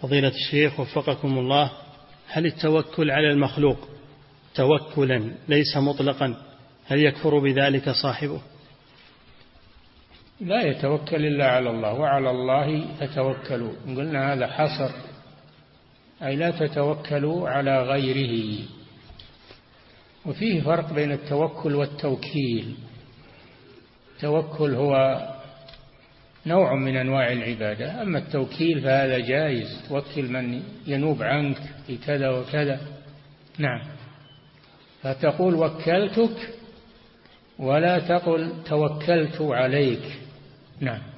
فضيلة الشيخ وفقكم الله، هل التوكل على المخلوق توكلا ليس مطلقا هل يكفر بذلك صاحبه؟ لا يتوكل إلا على الله، وعلى الله فتوكلوا، قلنا هذا حصر، أي لا تتوكلوا على غيره. وفيه فرق بين التوكل والتوكيل. التوكل هو نوع من أنواع العبادة، أما التوكيل فهذا جائز، توكل من ينوب عنك في كذا وكذا. نعم، فتقول وكلتك ولا تقل توكلت عليك. نعم.